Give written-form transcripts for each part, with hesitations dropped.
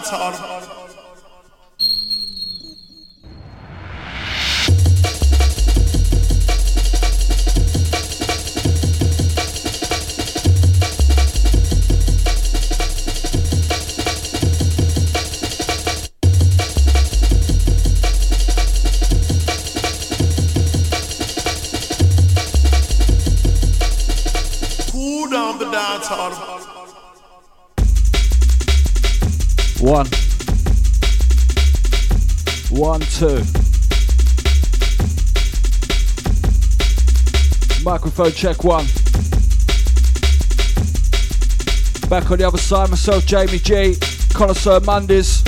dance hall. Cool down the dance hall. 1, 1, 2. Microphone check 1. Back on the other side, myself, Jamie G, Connoisseur Mondays.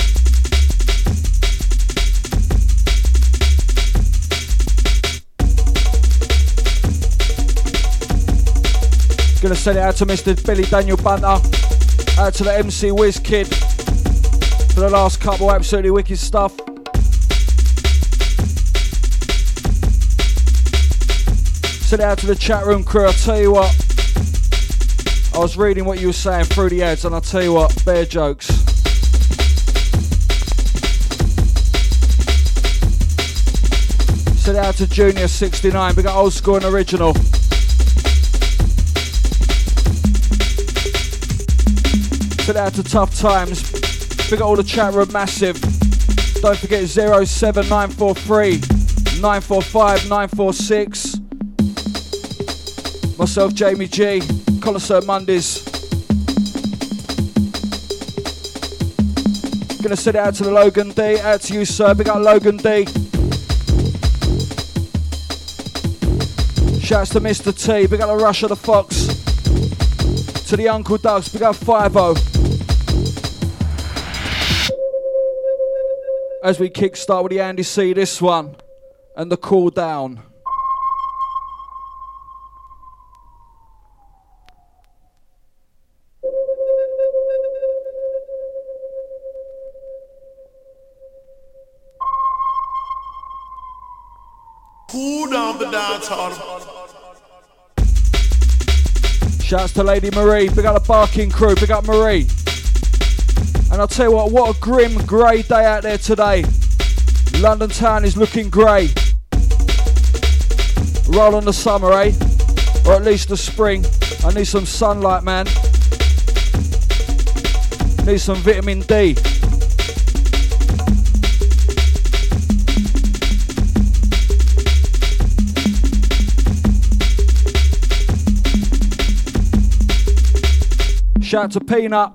Gonna send it out to Mr. Billy Daniel Bunter, out to the MC Wiz Kid for the last couple, absolutely wicked stuff. Send it out to the chat room crew. I'll tell you what, I was reading what you were saying through the ads, and I'll tell you what, bare jokes. Send it out to Junior 69, we got old school and original. Send it out to Tough Times. We got all the chat room massive. Don't forget 07943 945 946. Myself, Jamie G, Connoisseur Mondays. Gonna send it out to the Logan D. Out to you, sir. Big up Logan D. Shouts to Mr. T. Big up the Rush of the Fox. To the Uncle Dogs. Big up 5-0. As we kickstart with the Andy C, this one, and the Cool Down. Cool down the dance hall. Shouts to Lady Marie, big up the Barking crew, big up Marie. And I'll tell you what a grim, grey day out there today. London town is looking grey. Roll on the summer, eh? Or at least the spring. I need some sunlight, man. Need some vitamin D. Shout to Peanut.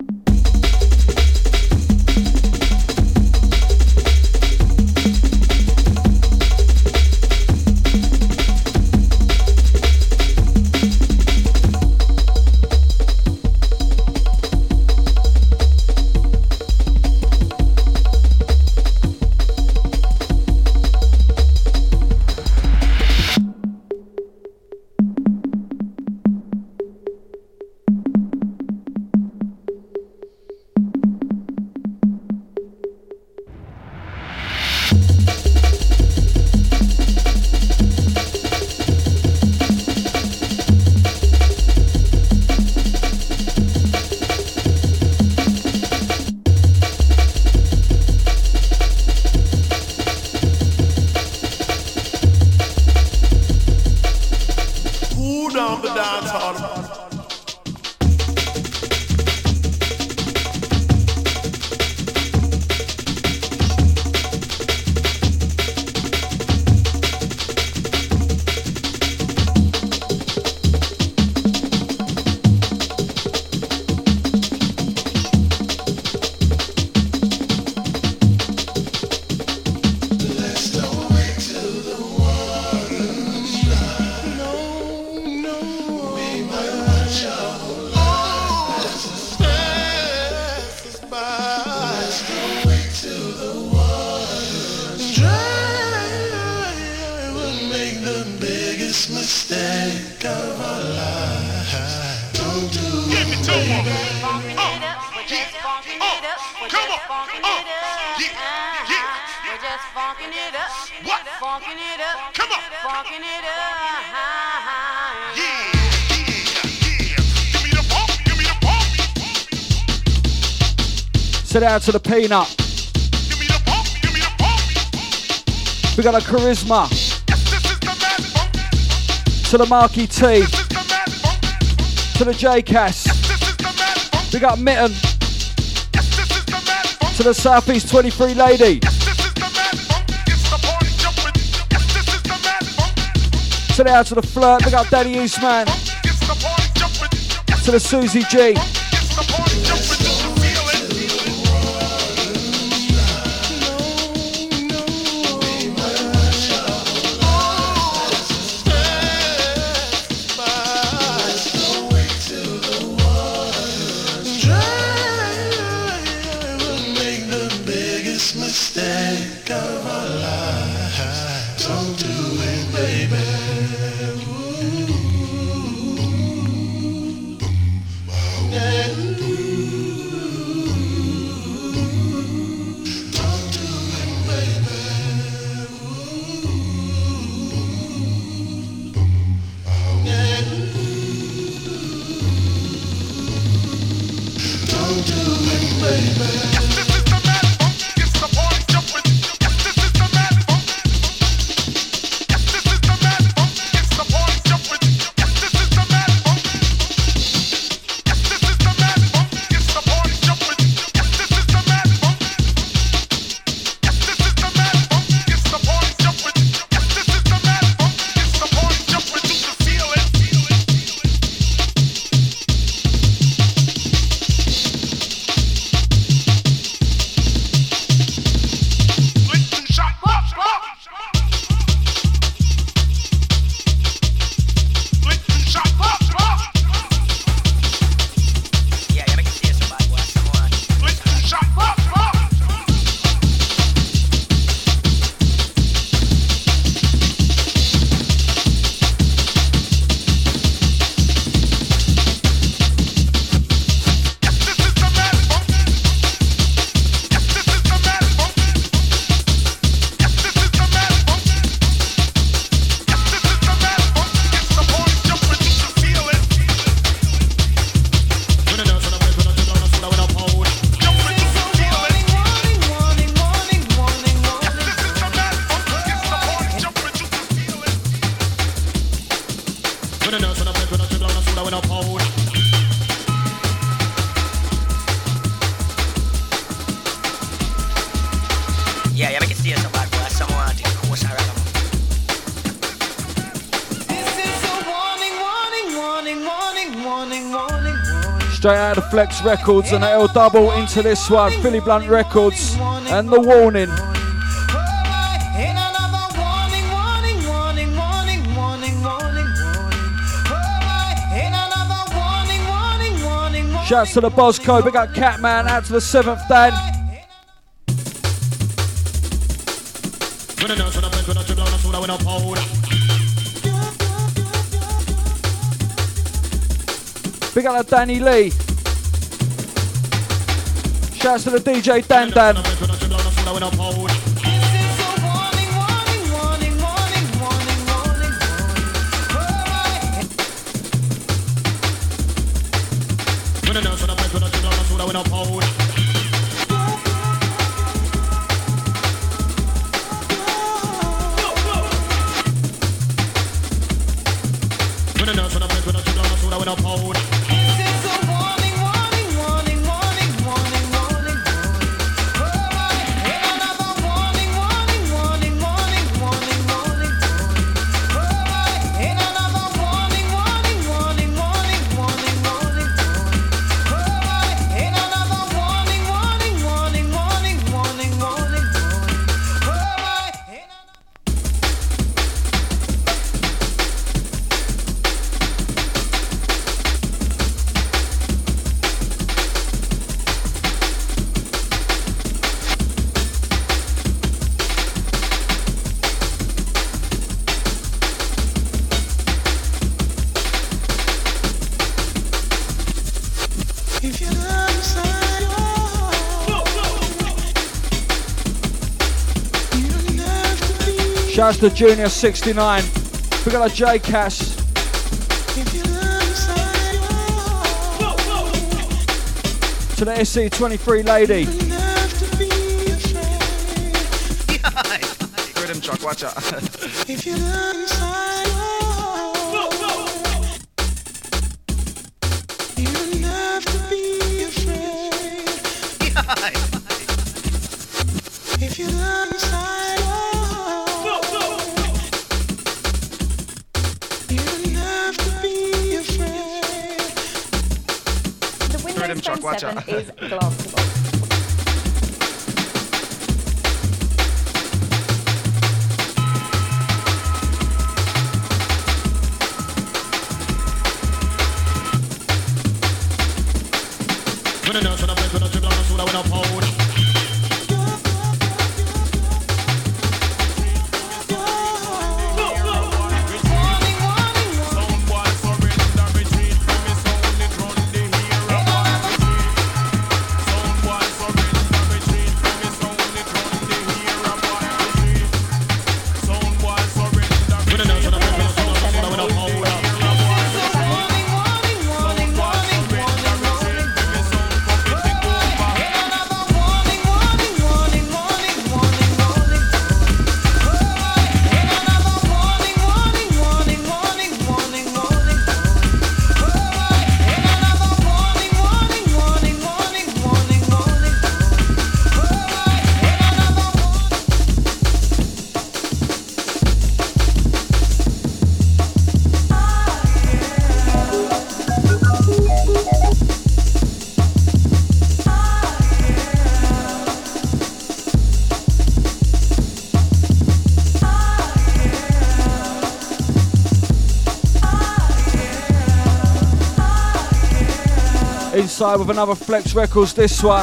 Send it out to the Peanut. We got a Charisma. To the Marky T. To the J-Cass. We got Mitten. To the Southeast 23 lady. Send it out to the Flirt. We got Danny Eastman. To the Susie G. Straight out of Flex Records and L double into this one, Philly Blunt Records and The Warning. Shouts to the Bosco, we got Catman out to the 7th Dan. Big up to Danny Lee. Shouts to the DJ Dan Dan. Shouts to Junior 69. We got a J-Cass. To the SC23 lady. Rhythm track, watch out. If you look inside, you don't have to be afraid. If you look inside, you don't have to be afraid. The Windows Phone 7 is glassable. Inside with another Flex Records, this one.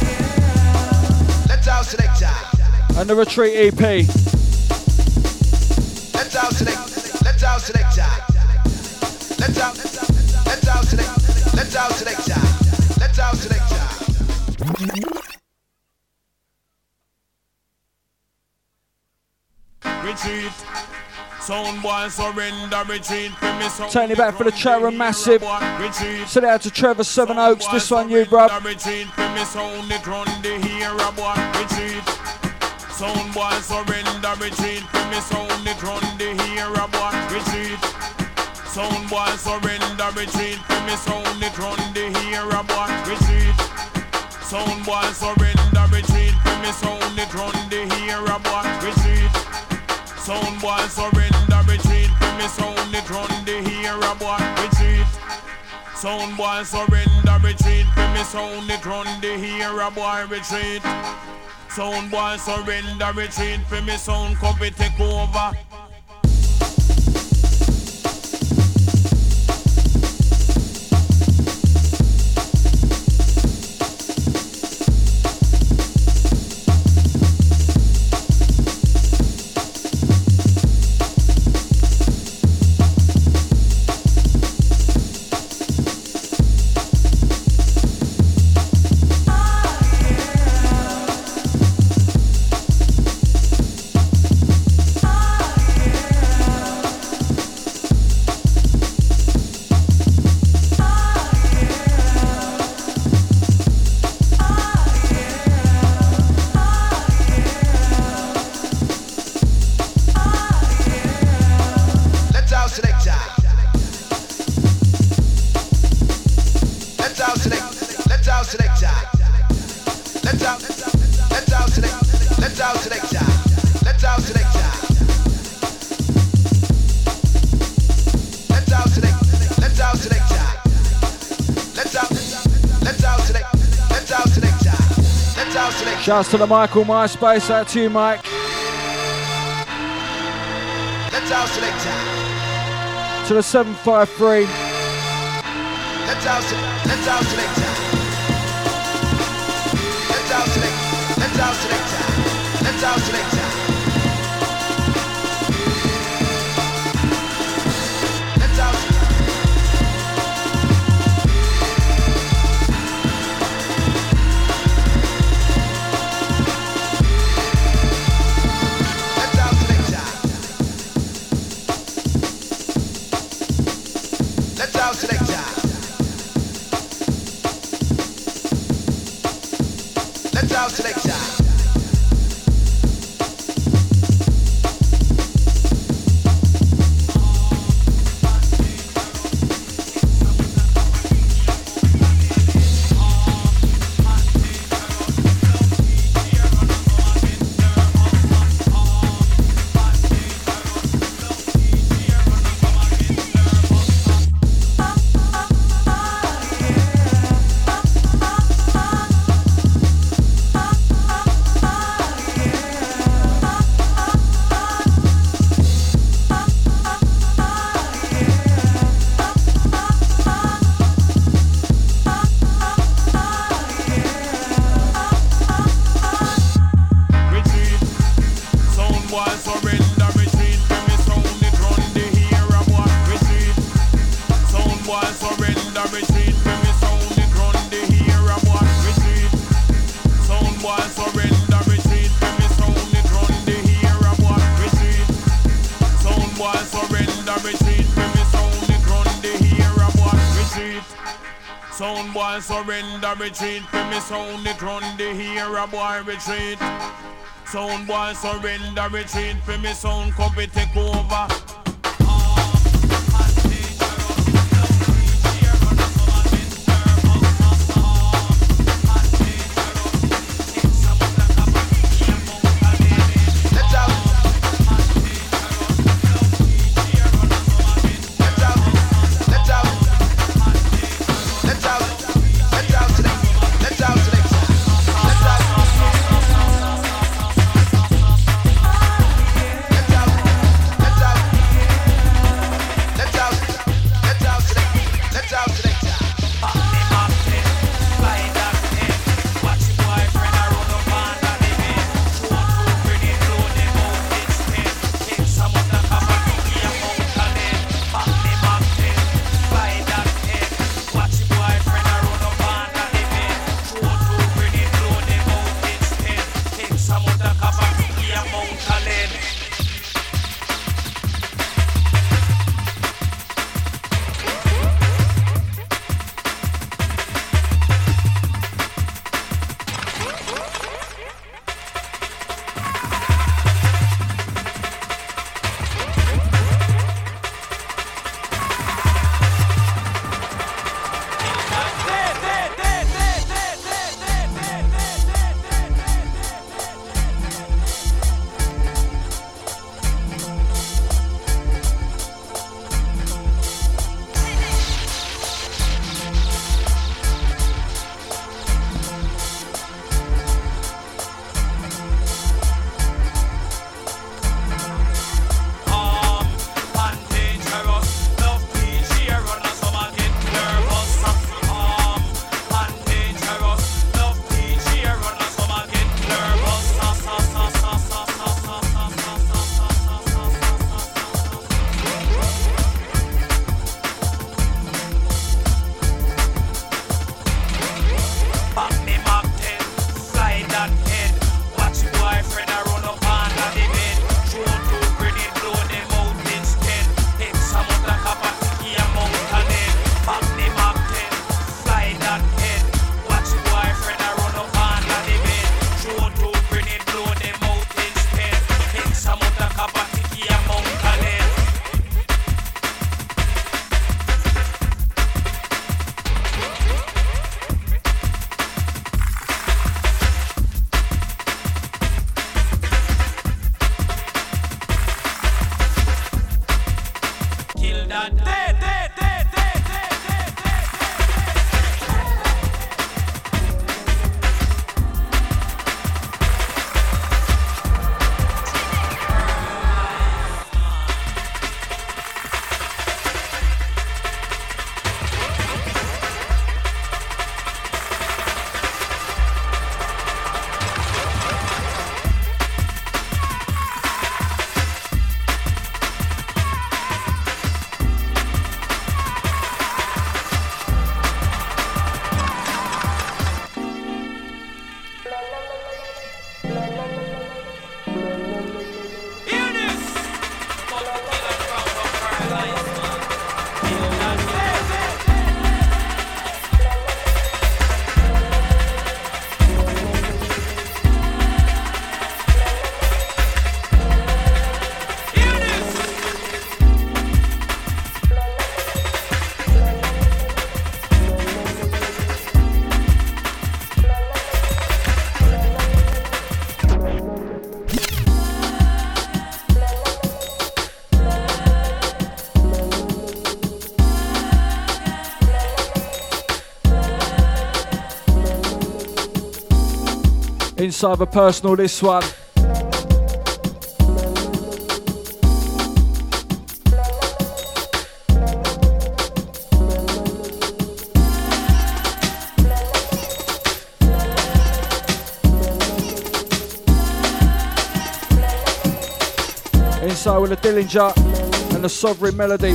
Let's out selector. And the Retreat EP. Let's out selector. Let's out selector. Let's out selector. Let's out selector. Let's out selector. Retreat. Sound boy surrender, retreat. Taking it back for the chat room, massive. Send it out to Trevor Seven Oaks. This one, you, bruv. Retreat. Sound it run the hero boy. Retreat. Sound boy surrender, retreat. Sound it run the hero boy. Retreat. Sound boy surrender, retreat. Sound it run the hero boy. Retreat. Sound boy surrender, retreat. Sound it run the hero boy. Retreat. Sound boy surrender, retreat. Me sound it run the hero boy. Retreat. Sound boy surrender, retreat. Me sound it run the hero boy. Retreat. Sound boy surrender, retreat. Me sound come take over. Shouts to the Michael MySpace, out to you, Mike. Let's out selector. To the 753. Let's out selector. Let's out selector. Let's out selector. Let's out selector. Let's out selector. boy surrender, retreat. When me sound it run the here a boy retreat. Sound boy surrender, retreat. When me sound it run the here a boy retreat. Sound boy surrender, retreat. When me sound it run the here a boy retreat. Sound boy surrender, retreat. When me sound it run the here a boy retreat. Sound boy surrender, retreat. When me sound it run the here a boy retreat. Sound boy surrender, retreat. When me sound copy take over. Inside the personal, this one. Inside with the Dillinger and the Sovereign Melody.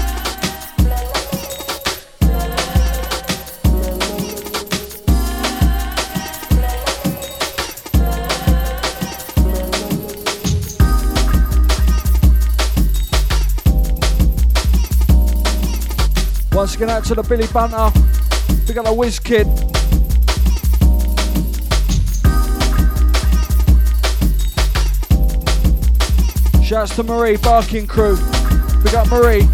Once again out to the Billy Bunter. We got the Whiz Kid. Shouts to Marie, Barking Crew. We got Marie.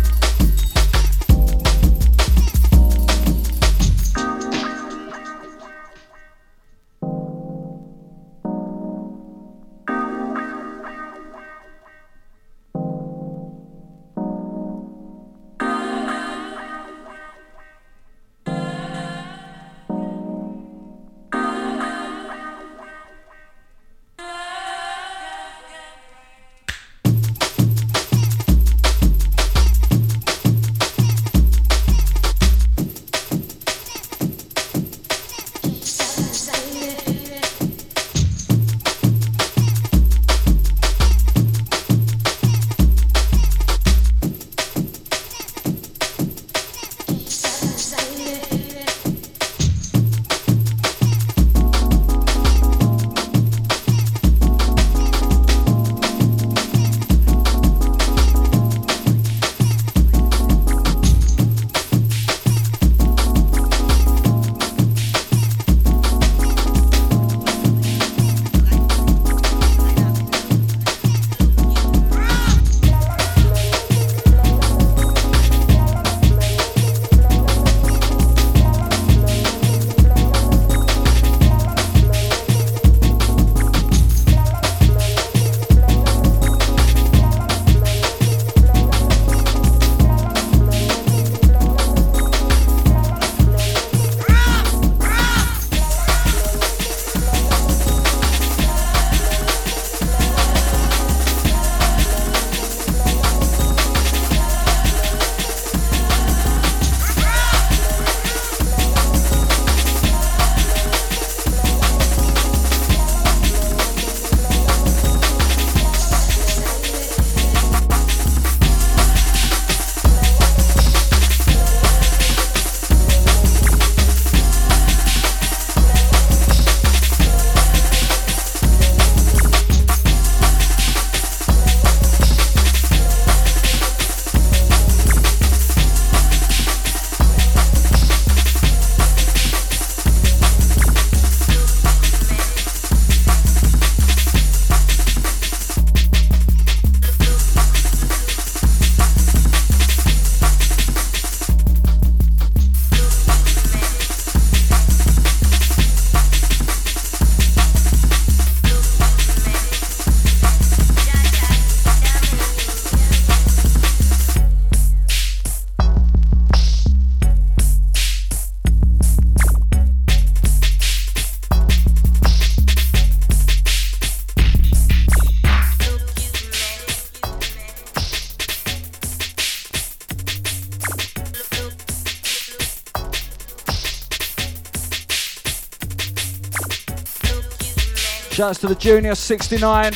Shouts to the Junior 69.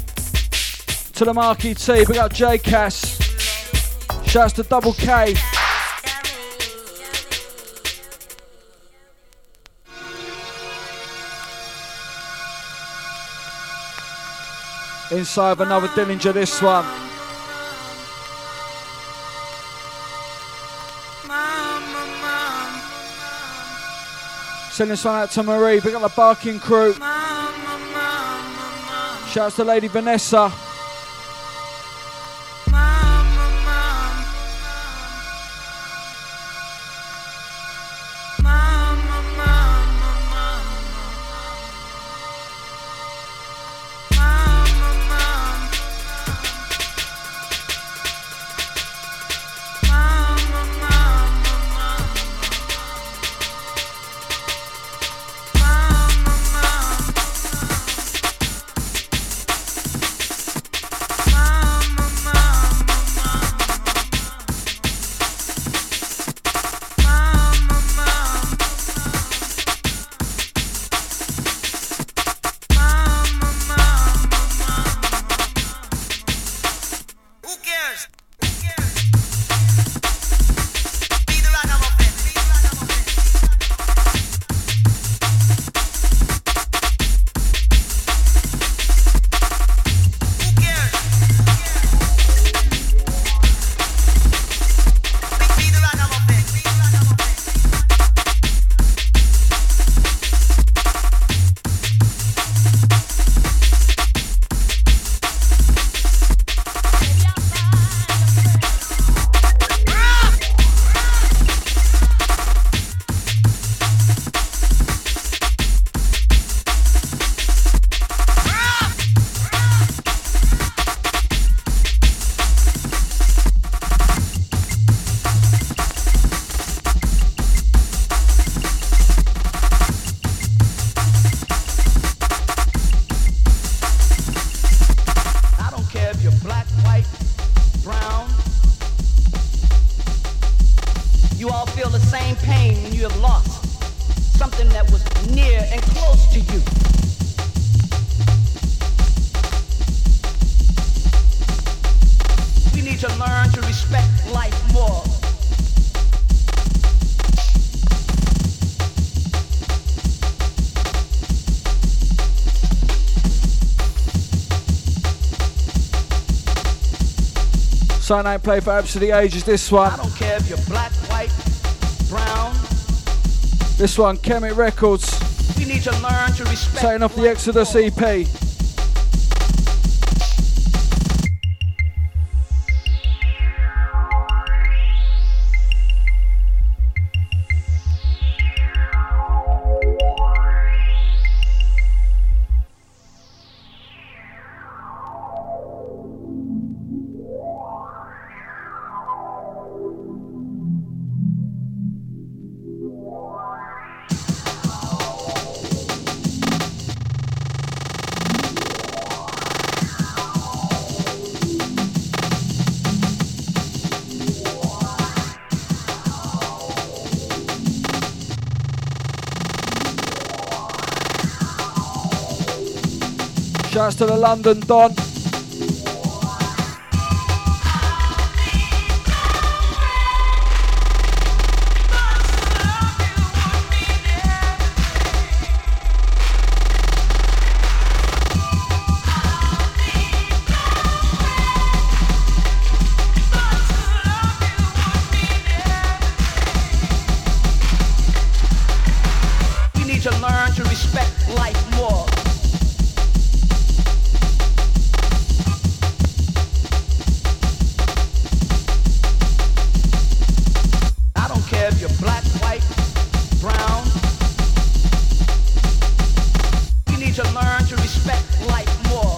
To the Marquee T, we got J Cass. Shouts to Double K. Inside of another Dillinger, this one. Send this one out to Marie. We got the Barking Crew. Shouts to Lady Vanessa. you've lost something that was near and close to you. We need to learn to respect life more. Something I ain't played for absolutely ages, this one. I don't care if you're black, white, brown. This one, Kemet Records. We need to learn to respect. Taking off the Exodus EP. Shouts to the London Don. We need to learn to respect life more. Black, white, brown. We need to learn to respect life more.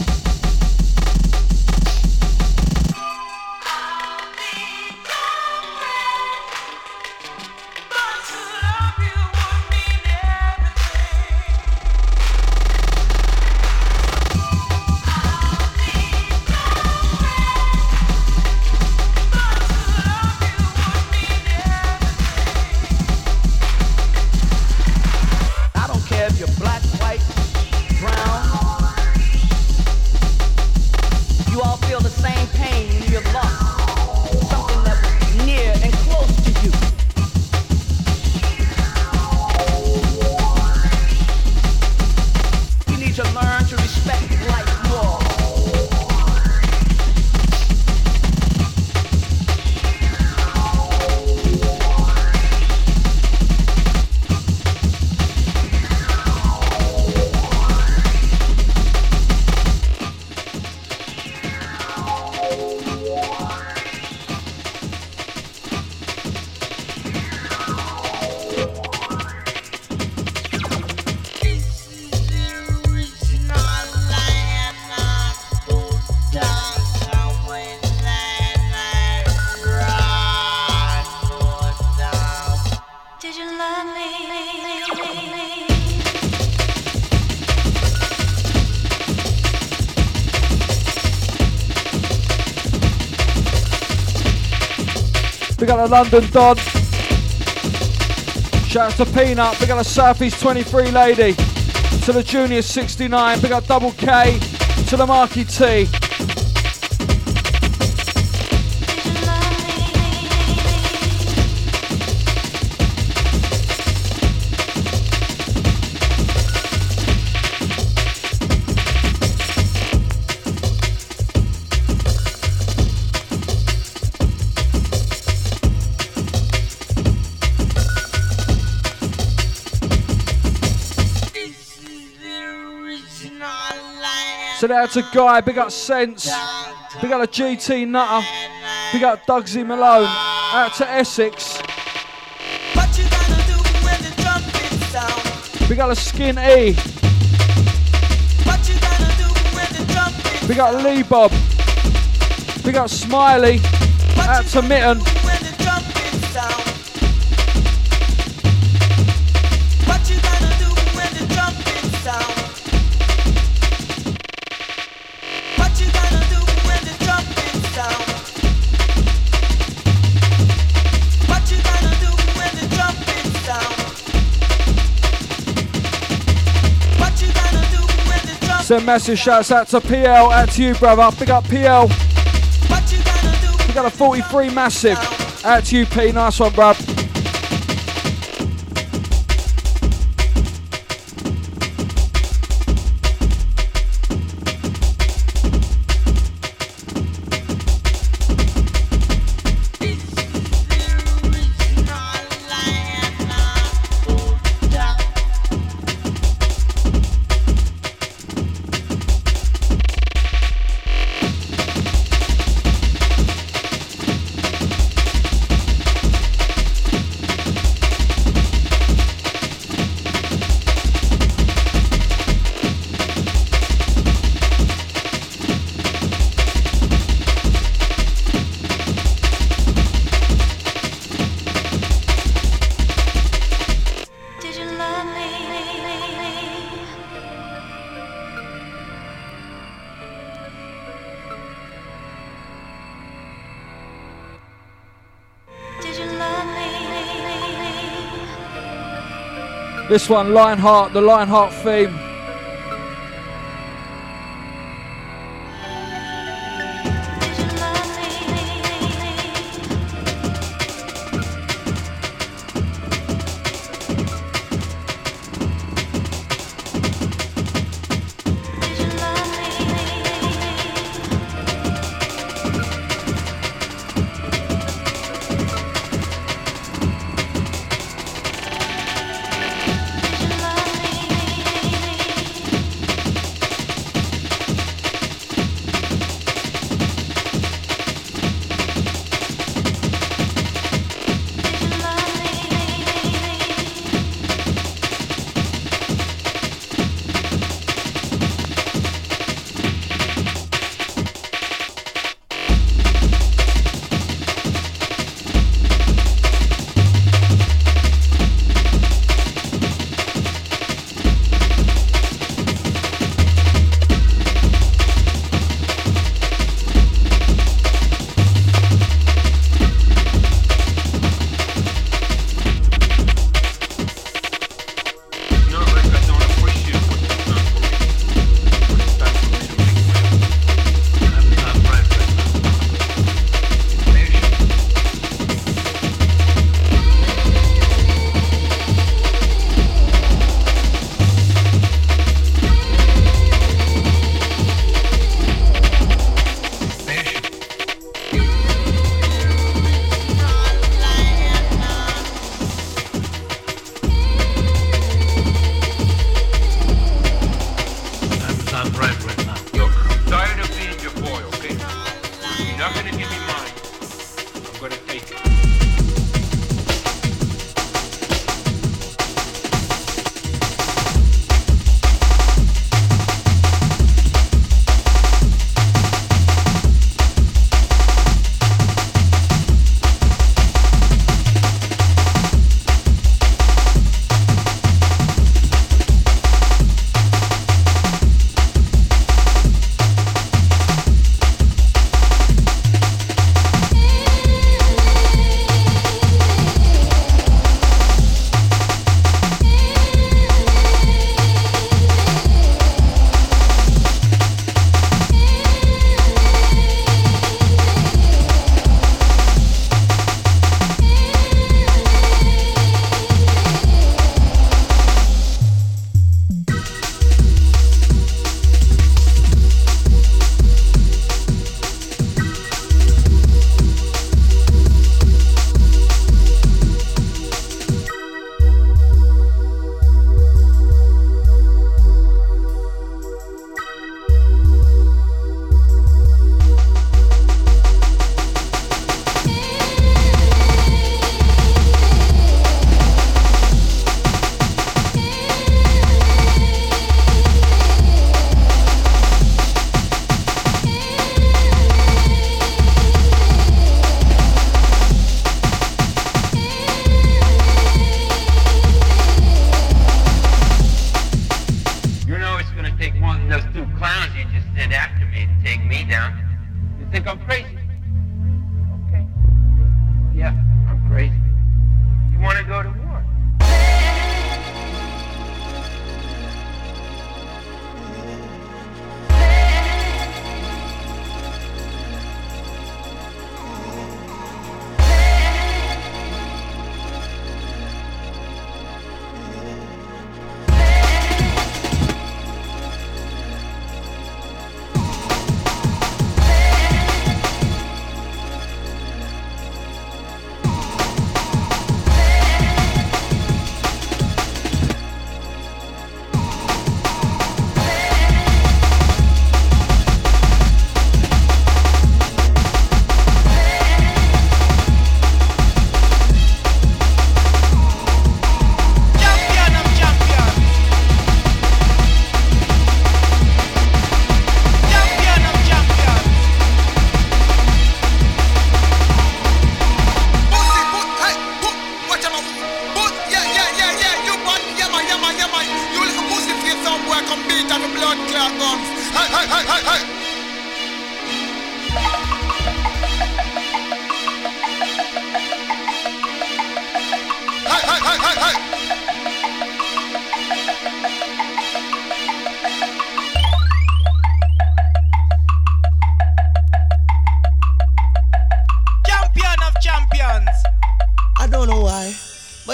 Big up the London Don. Shout out to Peanut. Big up the Southeast 23 lady. To the Junior 69. Big up Double K. To the Marky T. So out to Guy, big up Sense, big up the GT Nutter, big up Dugsy Malone, out to Essex. What you gonna do when the trumpet's down? Big up the Skin E. What you gonna do when the trumpet's Big up Lee Bob, big up Smiley, out to Mitten. when the trumpet's down? What you gonna do when the trumpet's down? What you gonna do when the trumpet's down? What you gonna do when the trumpet's Send massive shouts out to PL, out to you, brother. Big up PL. We got a 43 massive. Out to you, P. Nice one, bruv. This one, Lionheart, the Lionheart theme.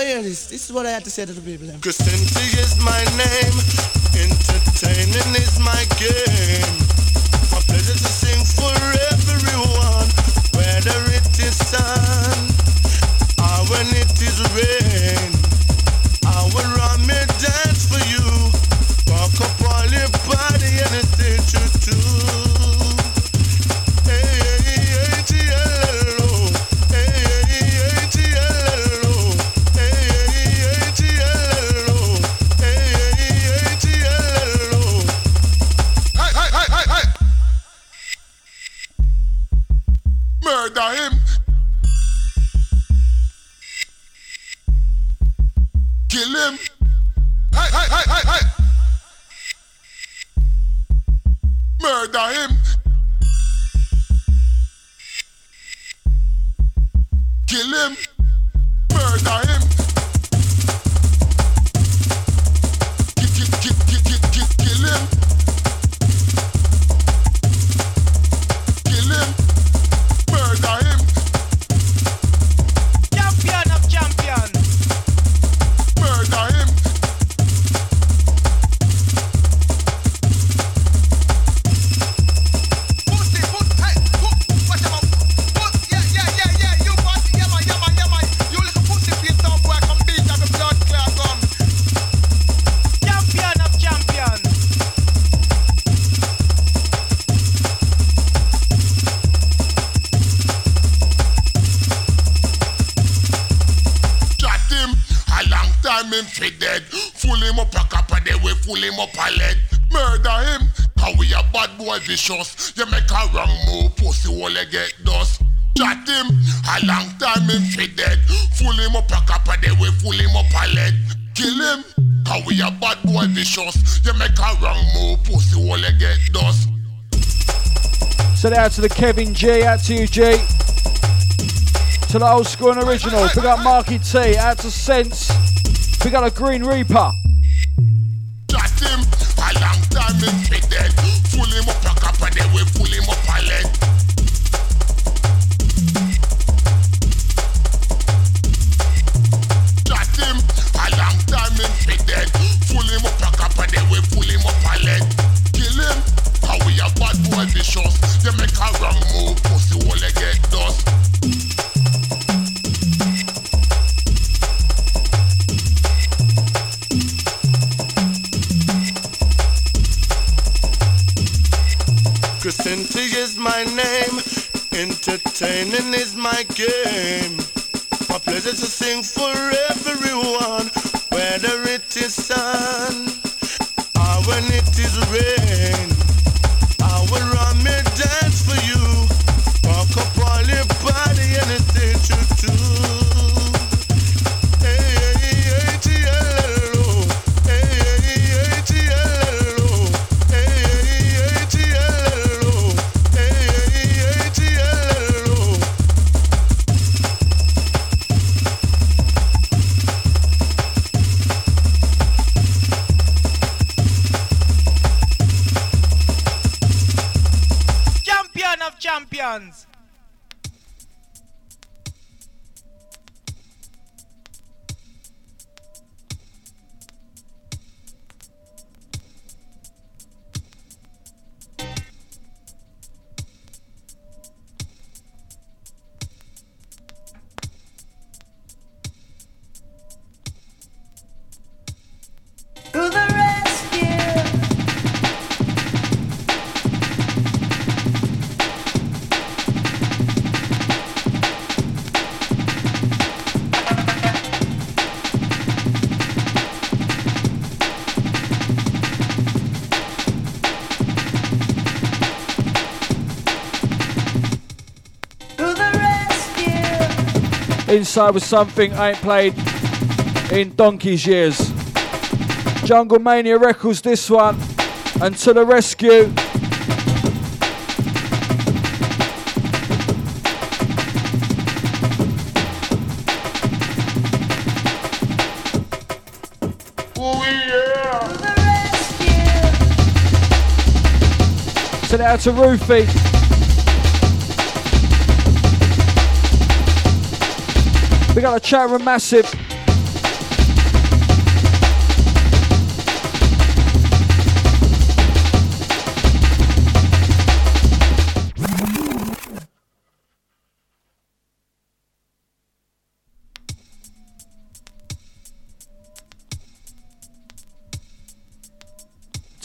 hear this. This is what I have to say to the people. Christianity is my name. Entertaining is my game. My pleasure to sing for everyone, whether it is sun or when it is rain. I will run me dance for you. Walk up all your body and stay true to. Murder him. Kill him. Hey, hey, hey, hey, hey. Murder him. Kill him. Murder him. Kill him. Kill him. Murder him. Champion of champions. Murder him. Pussy, hey, watch him up. Yeah, you pussy, yeah, man. You little pussy face down, boy, come beat up the blood clot, come. Champion of champions. Shot him, a long time him fi dead. Fool him up a copper, then we fool him up a lead. Murder him, cause we a bad boy vicious. You make a wrong move, pussy will get dust. Shot him, a long time him fi dead. Fool him up a copper, then we fool him up a lead. Kill him, cause we a bad boy vicious. You make a wrong move, pussy will get dust. Send it out to the Kevin G, out to you G. To the old school and original, big up Marky T, out to Sense, big up the Green Reaper. Shot him, a long time him fi dead. Fool him up a copper, then we fool him up a lead. Shot him, a long time him fi dead. Fool him up a copper, then we fool him up a lead. Kill him, cause we a bad boy vicious. You make a wrong move, pussy will get dust. Christianity is my name, entertaining is my game. My pleasure to sing for everyone, whether it is sun or when it is rain. I will run me dance for you, walk up all your body and stay true to. Champions. To the rescue. Inside with something I ain't played in donkey's years. Jungle Mania Records, this one. And To the Rescue. Send it out to Roofy. We got a chat room massive.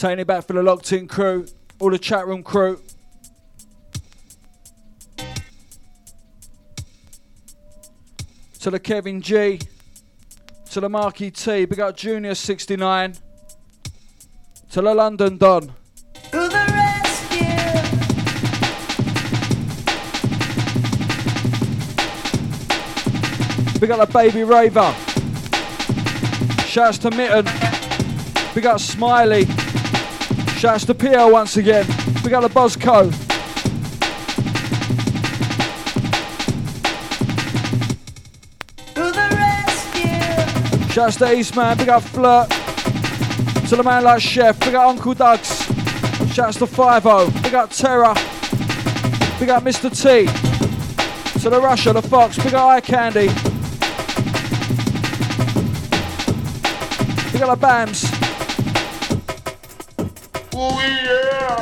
Taking it back for the locked in crew, all the chat room crew. To the Kevin G, to the Marky T, big up Junior 69, to the London Don. To the rescue. Big up the Baby Raver. Shouts to Mitten. Big up Smiley. Shouts to PL once again. Big up the Bosco. Shouts to Eastman, big up Flirt. To the man like Chef, big up Uncle Doug's. Shouts to 5-0, big up Terra. Big up Mr. T. To the Russia, the Fox, big up Eye Candy. Big up the Bams. Oh yeah.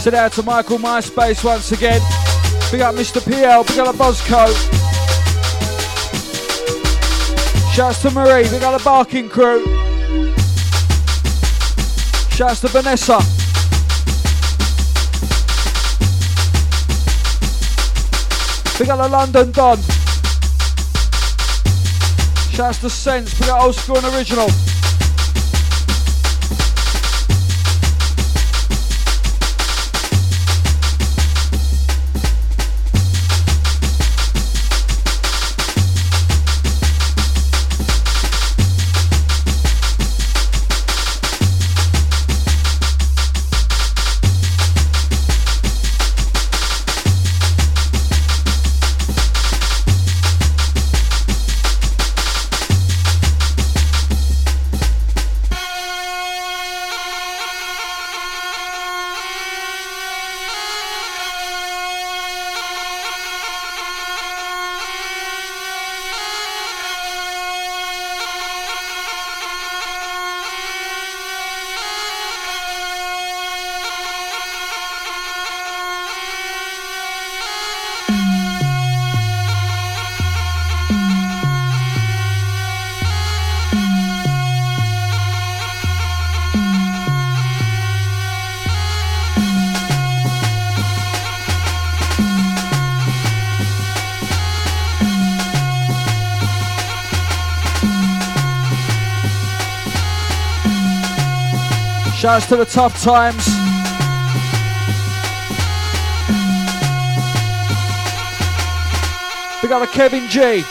Send it out to Michael MySpace once again. Big up Mr. PL, big up the Buzzcoat. Shouts to Marie, big up the Barking crew. Shouts to Vanessa. Big up the London Don. Shouts to Sense, big up Old School and Original. Shouts to the Tough Times. We got a Kevin G.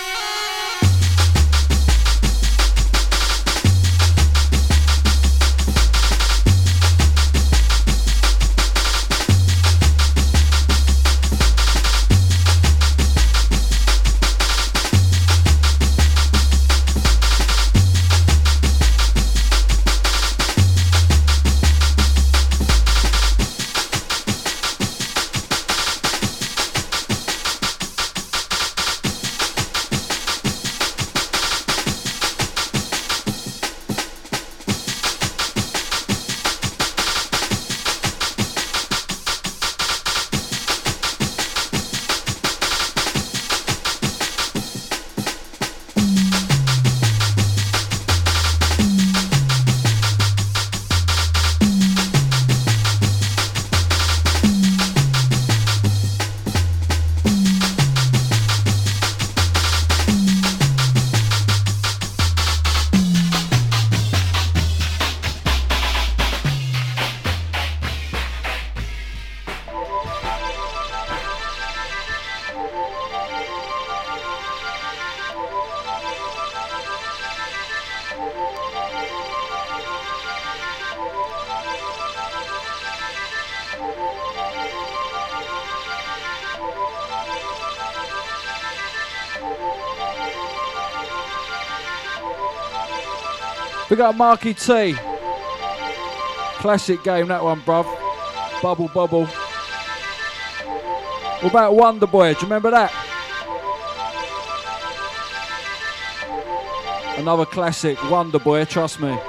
We got Marky T. Classic game, that one, bruv. Bubble, bubble. What about Wonder Boy? Do you remember that? Another classic, Wonder Boy, trust me.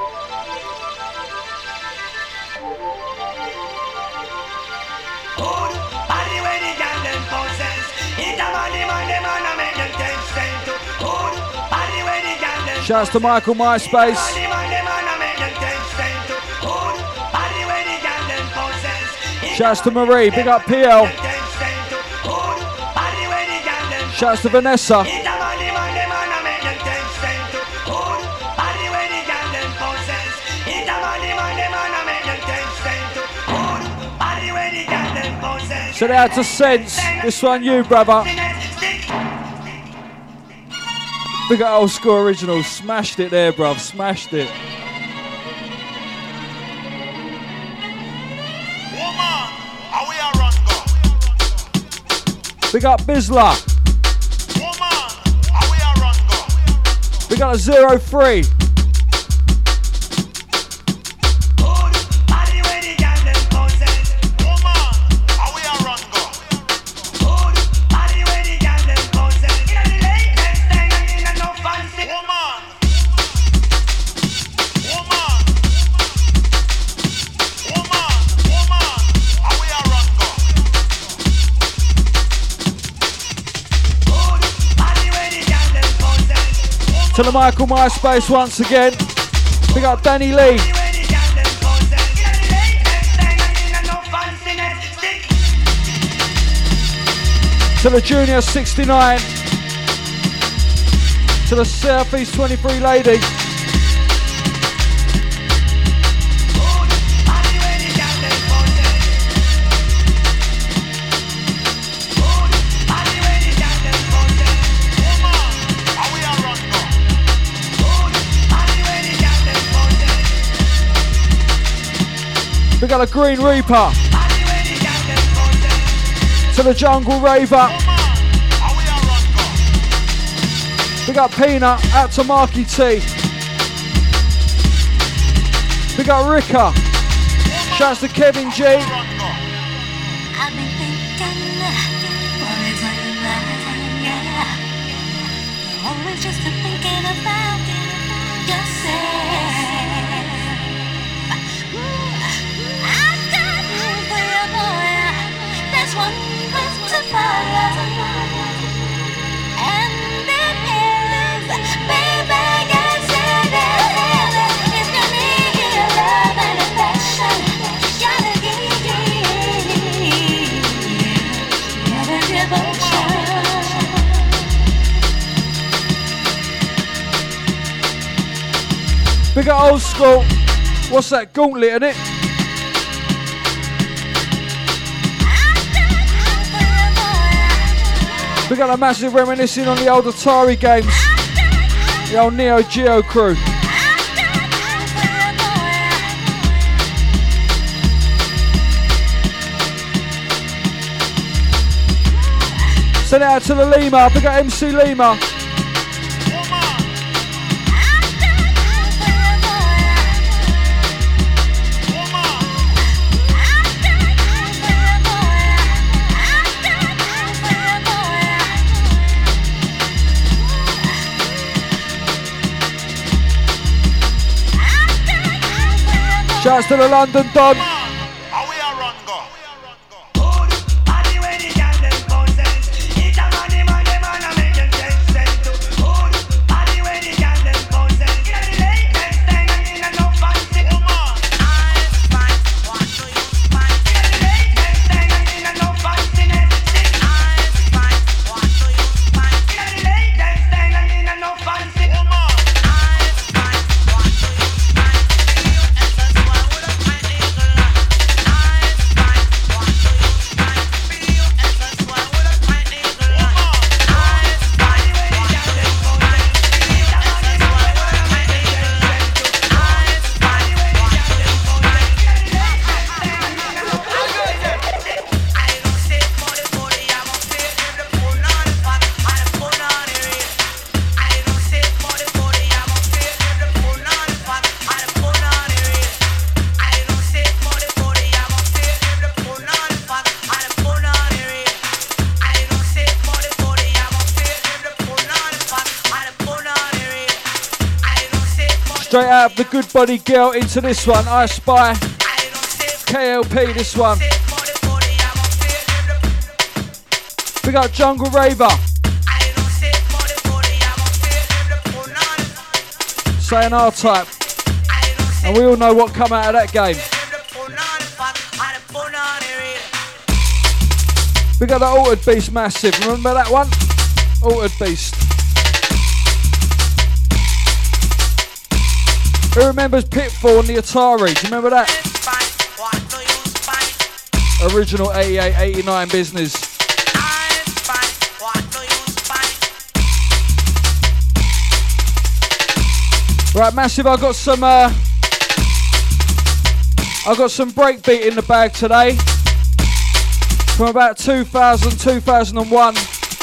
Shouts to Michael MySpace. Shouts to Marie, big up PL. Shouts to Vanessa. Send it out to Sense. This one you, brother. Big up Old School Original. Smashed it there, bruv. Smashed it. Big up Bizla. Big up 03. To the Michael MySpace once again. Big up Danny Lee. To the Junior 69. To the Southeast 23 lady. We got a Green Reaper. To the Jungle Raver. We got Peanut out to Marky T. We got Ricka. Shouts to Kevin G. I've been thinking, always on your mind, yeah. You're always just thinking about yourself. I've got room for your boy. There's one way to follow. And it is, baby, yes it is. It's gonna be love and affection. Gotta give never devotion. We got Old School. What's that? Gauntlet, innit? We got a massive reminiscing on the old Atari games. The old Neo Geo crew. Send it out to the Lima. We got MC Lima. Shouts to the London Don. Straight out of the Good Body Girl into this one, I Spy. KLP, this one. We got Jungle Raver. Saying R Type. And we all know what come out of that game. We got the Altered Beast Massive. Remember that one? Altered Beast. Who remembers Pitfall on the Atari? Do you remember that? Original 88, 89 business. Right, Massive, I've got some breakbeat in the bag today. From about 2000, 2001.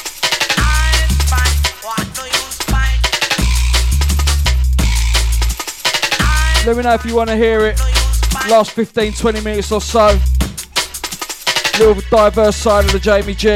Let me know if you want to hear it. Last 15, 20 minutes or so. Little diverse side of the Jamie G.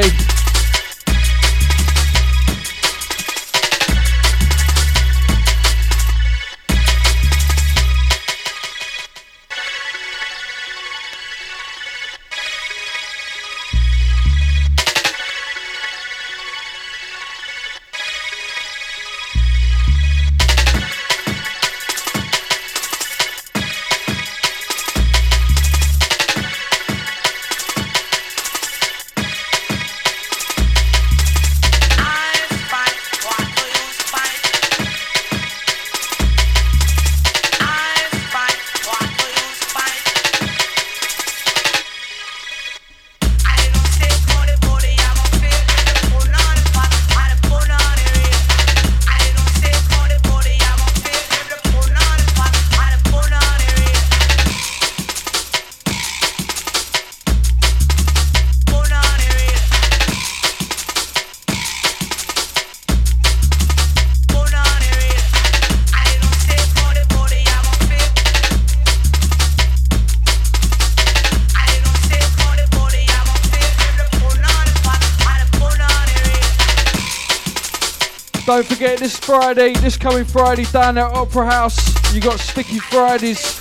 Don't forget this Friday, this coming Friday down at Opera House, you got Sticky Fridays.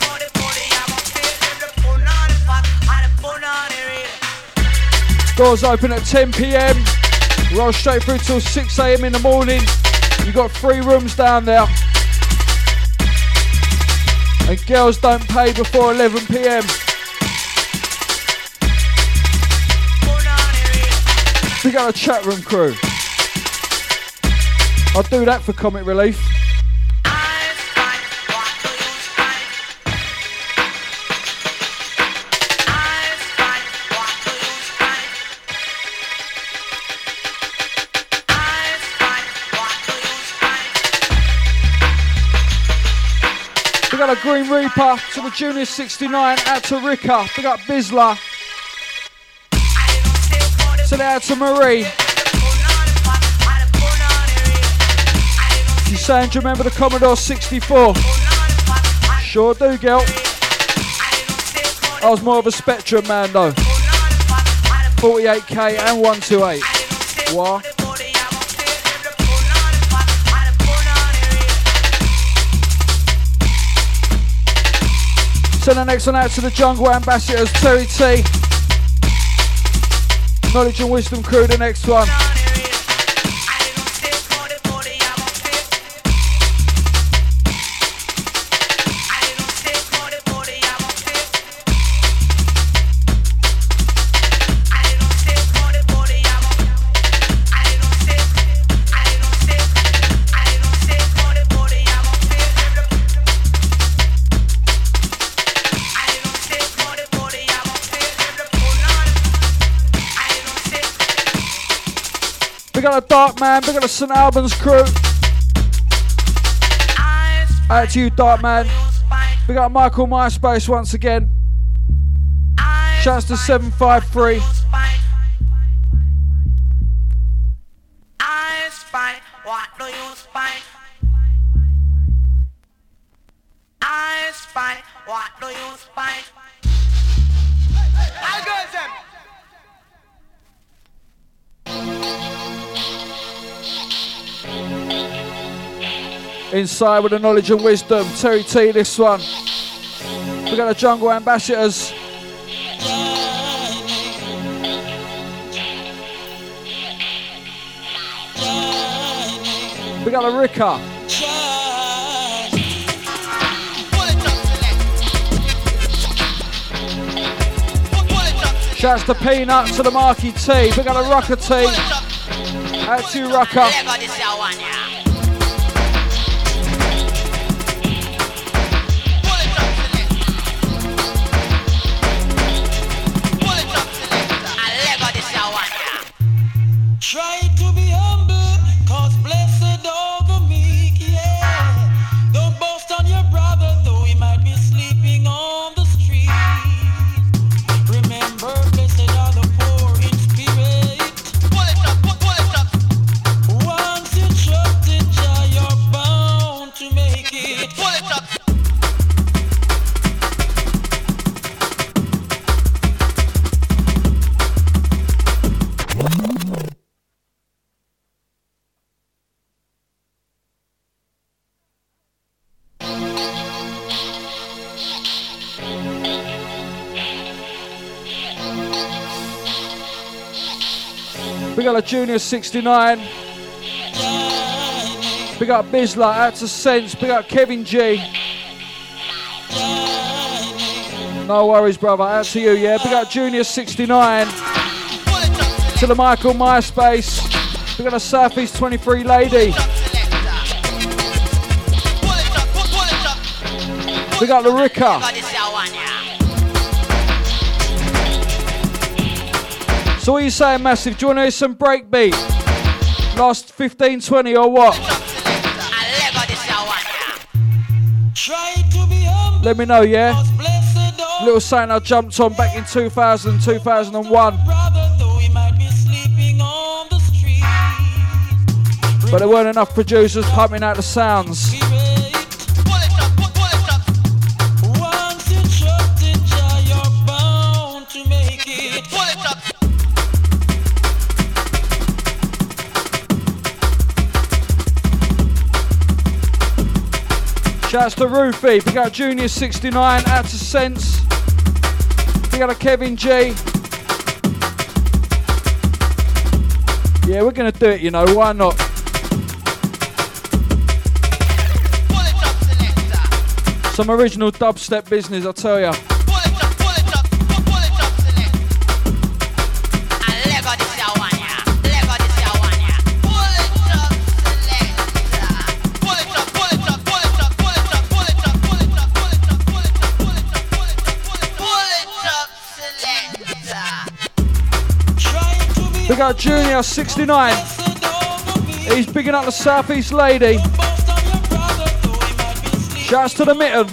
Doors open at 10 p.m. Roll straight through till 6 a.m. in the morning. You got 3 rooms down there. And girls don't pay before 11 p.m. We got a chat room crew. I'll do that for comic relief. We got a Green Reaper to the Junior 69, out to Ricka. We got Bizla. Send it out to Marie. She's saying, do you remember the Commodore 64? Sure do, girl. I was more of a Spectrum man though. 48K and 128. What? Send the next one out to the Jungle Ambassadors, Terry T. Knowledge and Wisdom crew, the next one. We got a Dark Man, we got a St Albans crew. Out to you, Dark Man. We got Michael MySpace once again. Shouts to 753. I spy, what do you spy? I spy, what do you spy? I'll go them. Inside with the Knowledge and Wisdom, Terry T, this one. We got the Jungle Ambassadors. We got the Ricka. Shouts to Peanut, to the Marky T. We got a Rucker T. Out to you, Rucker. Try to be humble, cause blessed are the meek, yeah. Don't boast on your brother, though he might be sleeping on the street. Remember, blessed are the poor in spirit. Pull it up. Once you trust in Jah, you're bound to make it. Pull it up. We got a Junior 69. We got Bizla, out to Sense. We got Kevin G. No worries, brother. Out to you, yeah. We got Junior 69. To the Michael MySpace. We got a Southeast 23 lady. We got the Ricka. So what are you saying, Massive? Do you want to hear some breakbeat? Last 15, 20 or what? Let me know, yeah? Little something I jumped on back in 2000, 2001. But there weren't enough producers pumping out the sounds. Shouts to Roofy. Big up Junior 69. Out to Sense. Big up to Kevin G. Yeah, we're gonna do it, you know, why not? Some original dubstep business, I tell ya. We got Junior 69. He's bigging up the Southeast Lady. Shouts to the Mitten.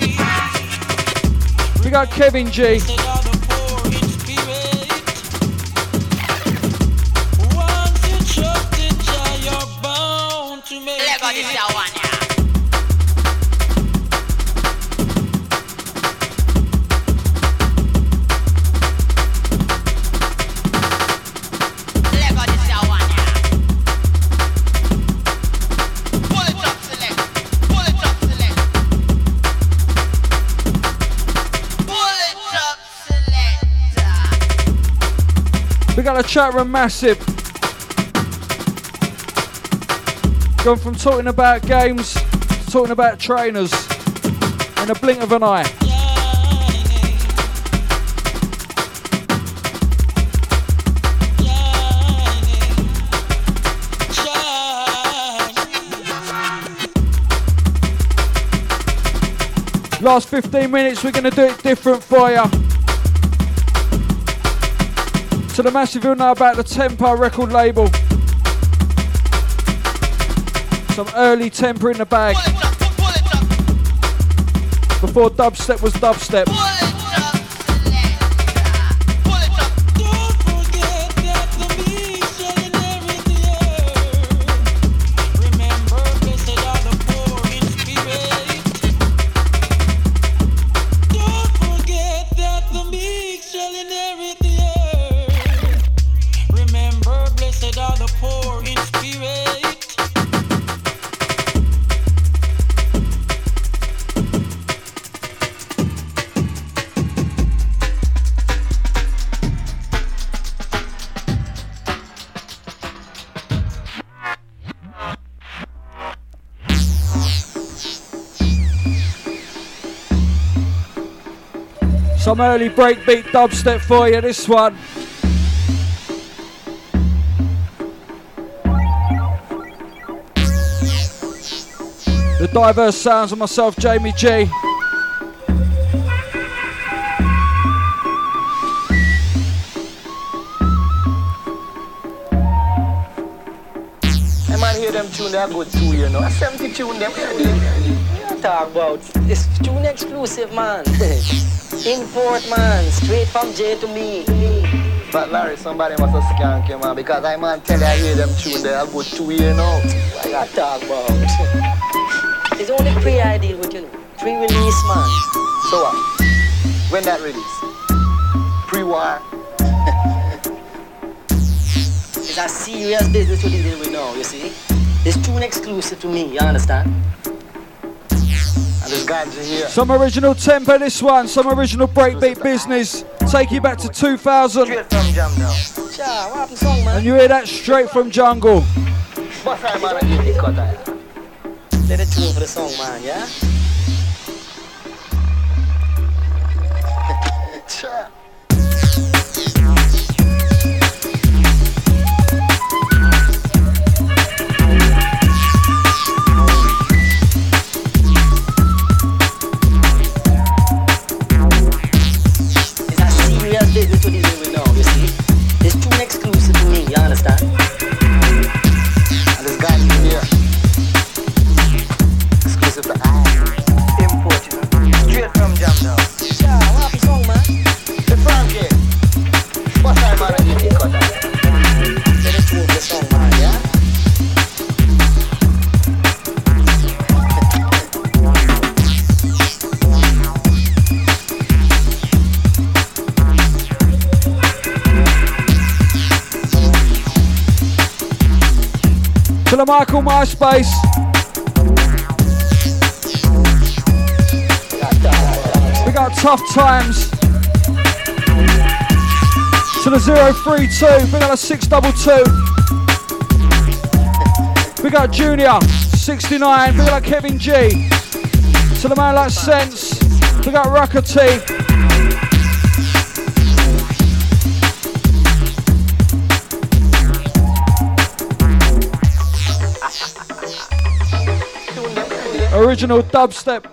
We got Kevin G. We got a chat room massive. Gone from talking about games to talking about trainers in a blink of an eye. Last 15 minutes, we're going to do it different for you. To the massive, you'll know about the Tempo record label. Some early Tempo in the bag. Before dubstep was dubstep. Some early breakbeat dubstep for you, this one. The diverse sounds of myself, Jamie G. I man hear them tune, they are good too, you know. I 70 tune them, you talk about. It's tune exclusive, man. Import, man, straight from J to me. But Larry, somebody must have skank you, man, because I man tell you I hear them tune, they are good too, you know. What you talk about? It's only pre I deal with, you know. Pre-release, man. So what? When that release? Pre-war? It's a serious business we deal with now, you see. This tune exclusive to me, you understand? Some original Tempo, this one. Some original breakbeat business. Take you back to 2000. Straight from Jam now. Cha, what happened song, man? And you hear that straight from Jungle. What time, man, I get the cut out? Let it tune for the song, man, yeah? Cha. Business to this way now, you see. It's too exclusive to me, you understand? And this guy here, exclusive to I. Import, you know. Straight from Jam now. Yeah, what happened song, man? The Frankie. What time, man, I get the cut out? Let it move the song, man, yeah? To the Michael MySpace. We got Tough Times. To the 032. We got a 622. We got Junior 69. We got Kevin G. To the man like Sense. We got Rucker T. Original dubstep.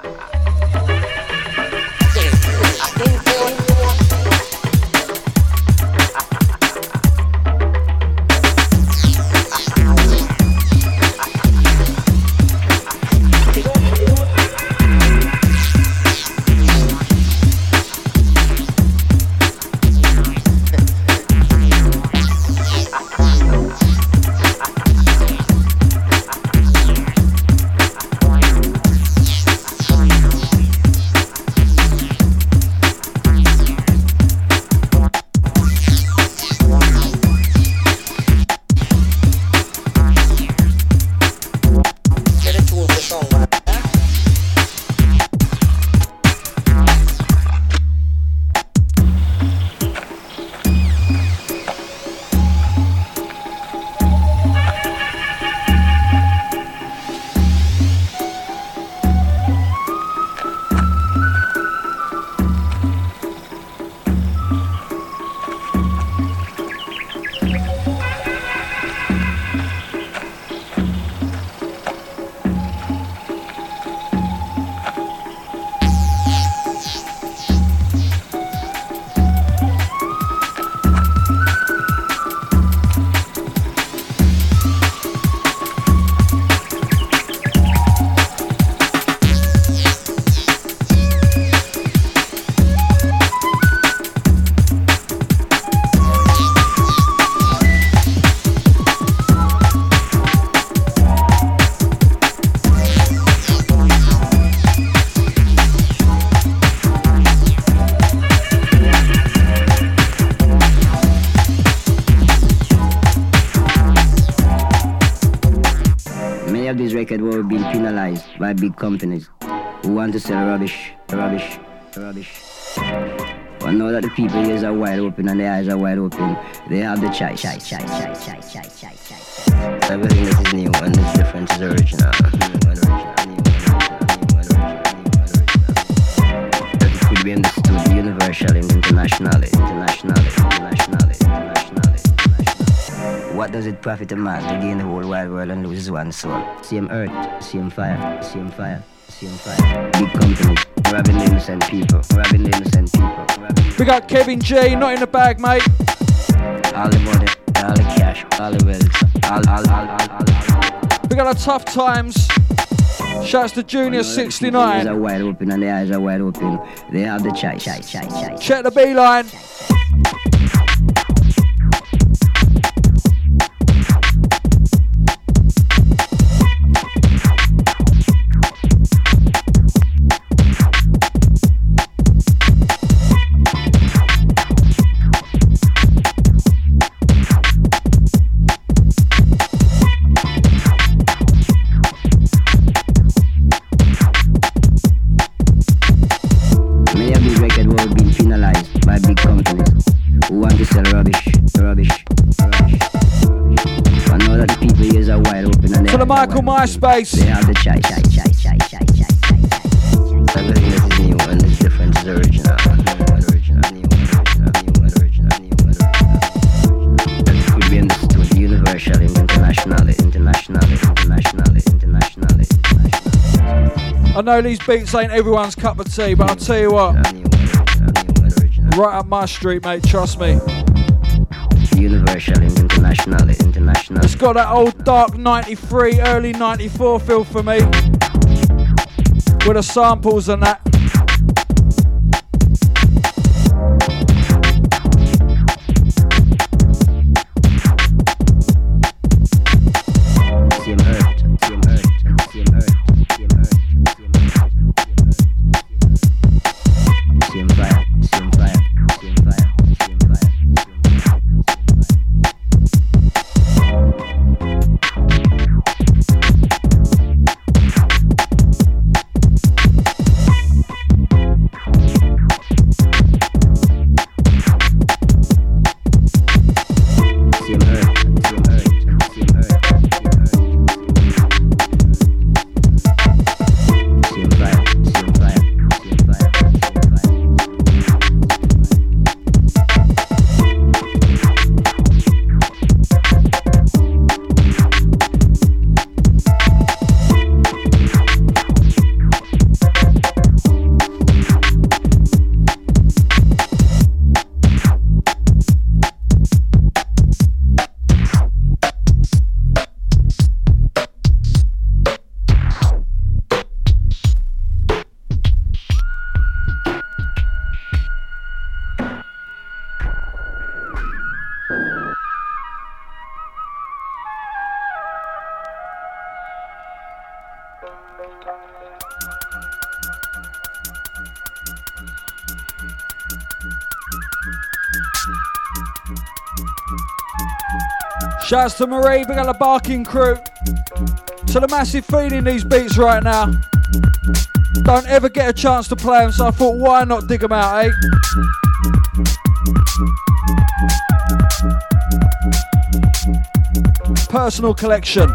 By big companies who want to sell rubbish. But now that the people's ears are wide open and their eyes are wide open, they have the choice. Everything that is new and is different is original. That it could be understood universally, internationally. What does it profit a man to gain the whole wide world and lose his one soul? Same earth, same fire. Big companies, robbing the innocent people. We got Kevin G, not in the bag, mate. All the money, all the cash, all the wealth, all. We got our Tough Times. Shouts to Junior 69. The ears are wide open and the eyes are wide open. They have the choice. Check the beeline. Michael MySpace. They have the choice. Everything that is new and is different is original. That it could be understood universally, internationally. I know these beats ain't everyone's cup of tea, but I'll tell you what. Right up my street, mate, trust me. Universally, internationally. It's got that old dark 93, early 94 feel for me. With the samples and that. Shouts to Marie, big up the barking crew. To the massive feeling these beats right now. Don't ever get a chance to play them, so I thought, why not dig them out, eh? Personal collection.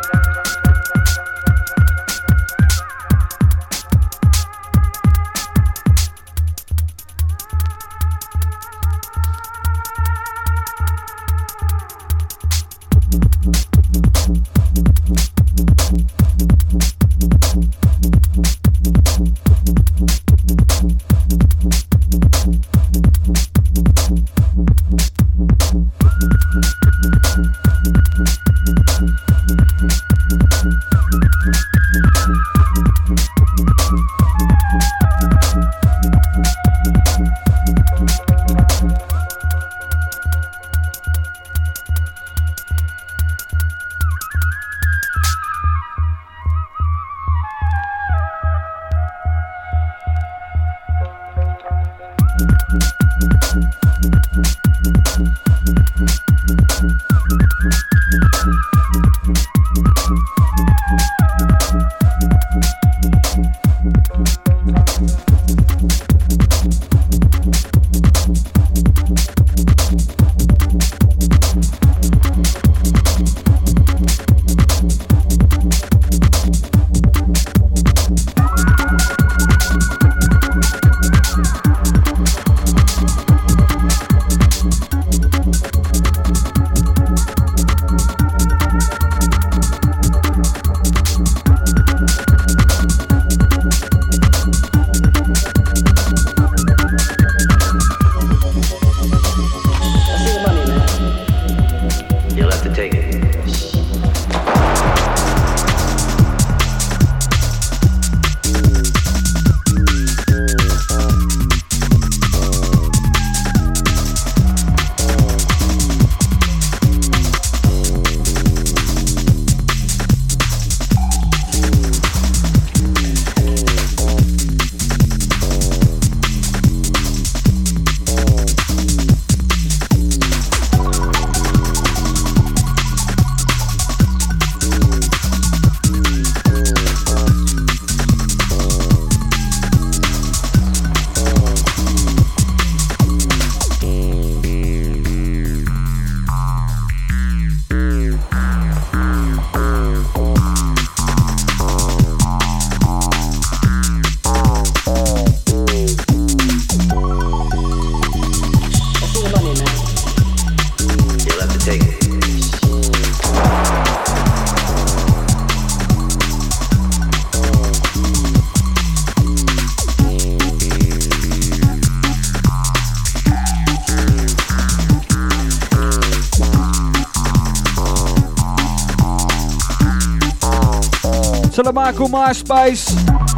To the Michael MySpace,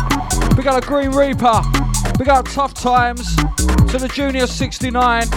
we got a Green Reaper, we got Tough Times, to the Junior 69.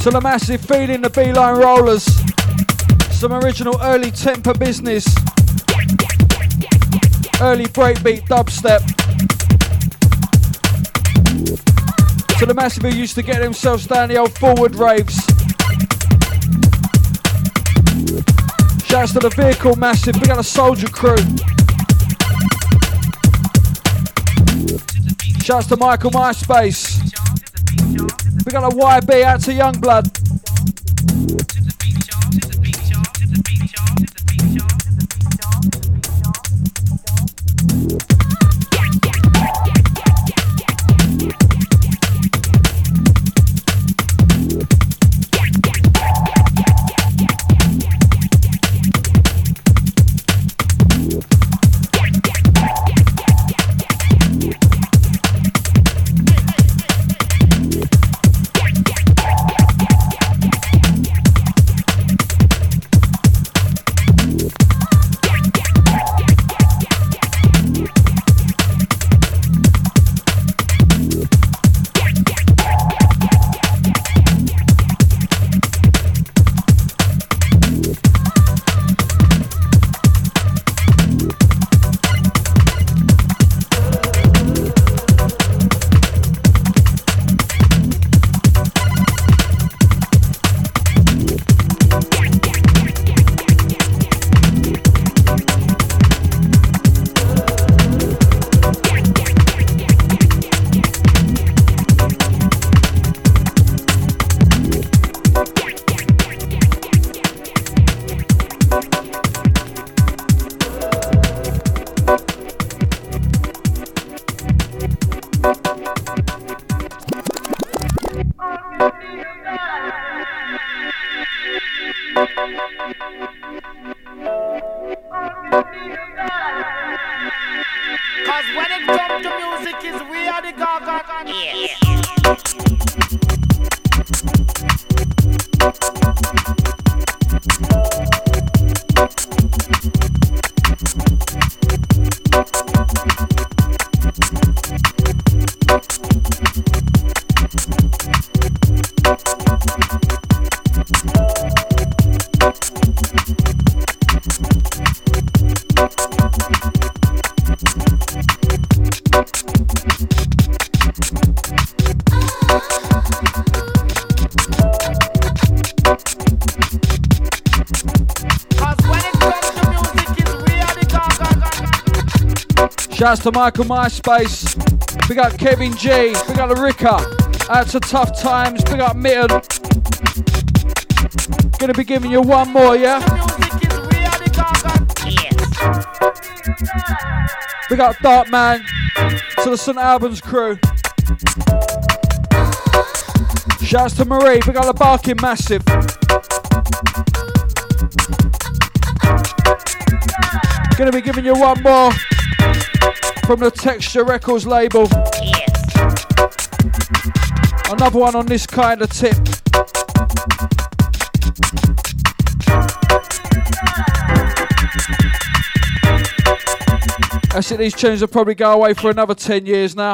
To the massive feeling the Beeline Rollers. Some original early temper business. Early breakbeat dubstep. To the massive who used to get themselves down the old forward raves. Shouts to the vehicle massive. We got a soldier crew. Shouts to Michael MySpace. We got a YB out to Youngblood. Shouts to Michael MySpace. We got Kevin G. We got Ricka. Out to Tough Times. We got Mitten. Gonna be giving you one more, yeah? We got Darkman. To the St Albans crew. Shouts to Marie. We got the Barking Massive. Gonna be giving you one more from the Texture Records label. Another one on this kind of tip. I think these tunes will probably go away for another 10 years now.